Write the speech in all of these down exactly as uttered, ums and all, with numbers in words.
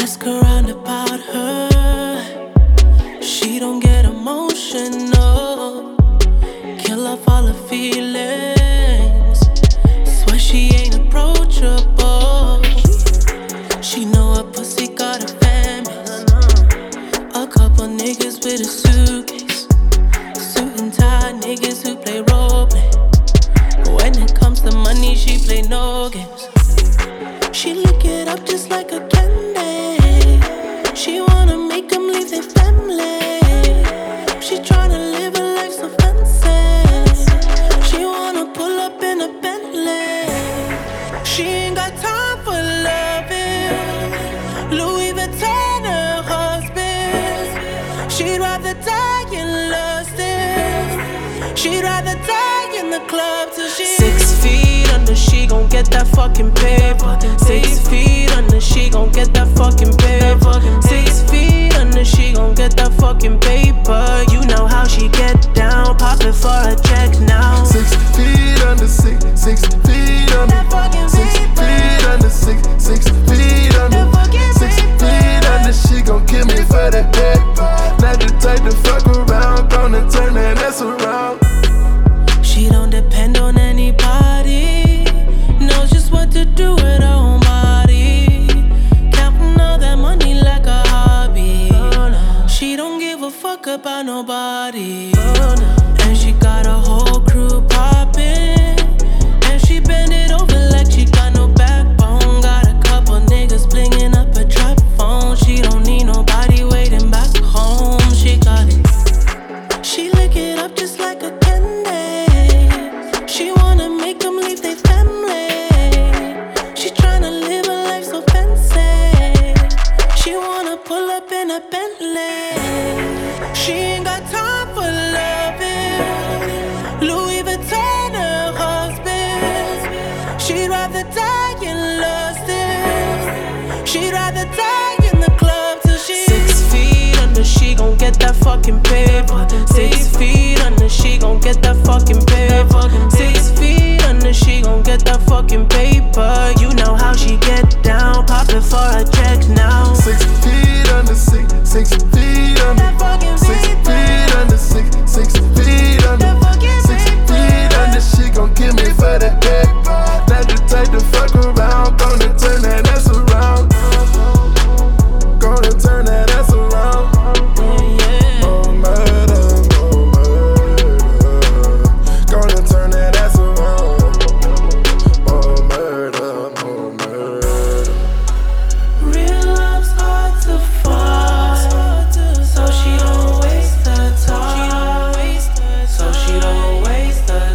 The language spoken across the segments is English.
Ask around about her, she don't get emotional. Kill off all her feelings, swear she ain't approachable. She know her pussy got a family, a couple niggas with a suitcase, suit and tie niggas who play roleplay. When it comes to money, she play no games. She lick it up just like a candy. She wanna make them leave their family. She tryna live a life so fancy. She wanna pull up in a Bentley. She ain't got time for loving. Louis Vuitton her husband. She'd rather die in lusting. She'd rather die in the club till she six feet under. She gon' get that fucking paper. Six feet under. She gon' get that fucking paper. Six feet under. She gon' get that fucking paper. You know how she get down. Pop it for a check now. Six feet under. Six, six feet under. Six feet under. Six, six feet under. Six feet under. She gon' kill me for that paper. Not the type to fuck around. Gonna turn that ass around. She don't depend on anybody. Knows just what to do with her own body. Counting all that money like a hobby. She don't give a fuck about nobody. And she got a whole crew poppin'. And she bend it over like she got no backbone. Got a couple niggas blingin' up a trap phone. She don't need nobody waiting back home. She got it. She lick it up just like a candy. She wanna make them leave their family. She tryna live a life so fancy. She wanna pull up in a Bentley. She ain't got time for loving. Louis Vuitton her husband. She'd rather die in lusting. She'd rather die in the club till she six feet under. She gon' get that fucking paper. Six feet under. She gon' get that fucking paper. Six feet under. She gon' get that fucking paper. You know how she get down. Pop it for a check now. Six feet under. Six, six feet under. Six feet under. Six, six feet under. Six feet under. She gon' kill me for that paper. Not the type to fuck around. Gonna turn that ass around. Gonna turn that ass around. More murder, more murder. Gonna turn that ass around. More murder, more murder. Real love's hard to find, so she don't waste her time. So she don't waste her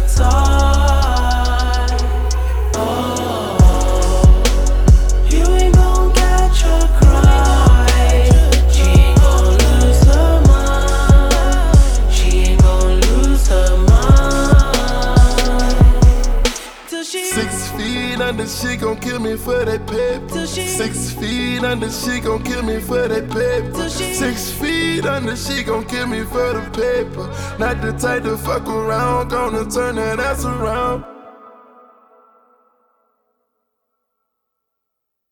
time. Oh, you ain't gon' catch her cry. She ain't gon' lose her mind. She ain't gon' lose her mind. Till she Six feet under, she gon' kill me for that paper. Till she Six feet under, she gon' kill me for that paper. Till she Six feet under, she gon' kill me for the paper. Not the type to fuck around, gonna turn that ass around.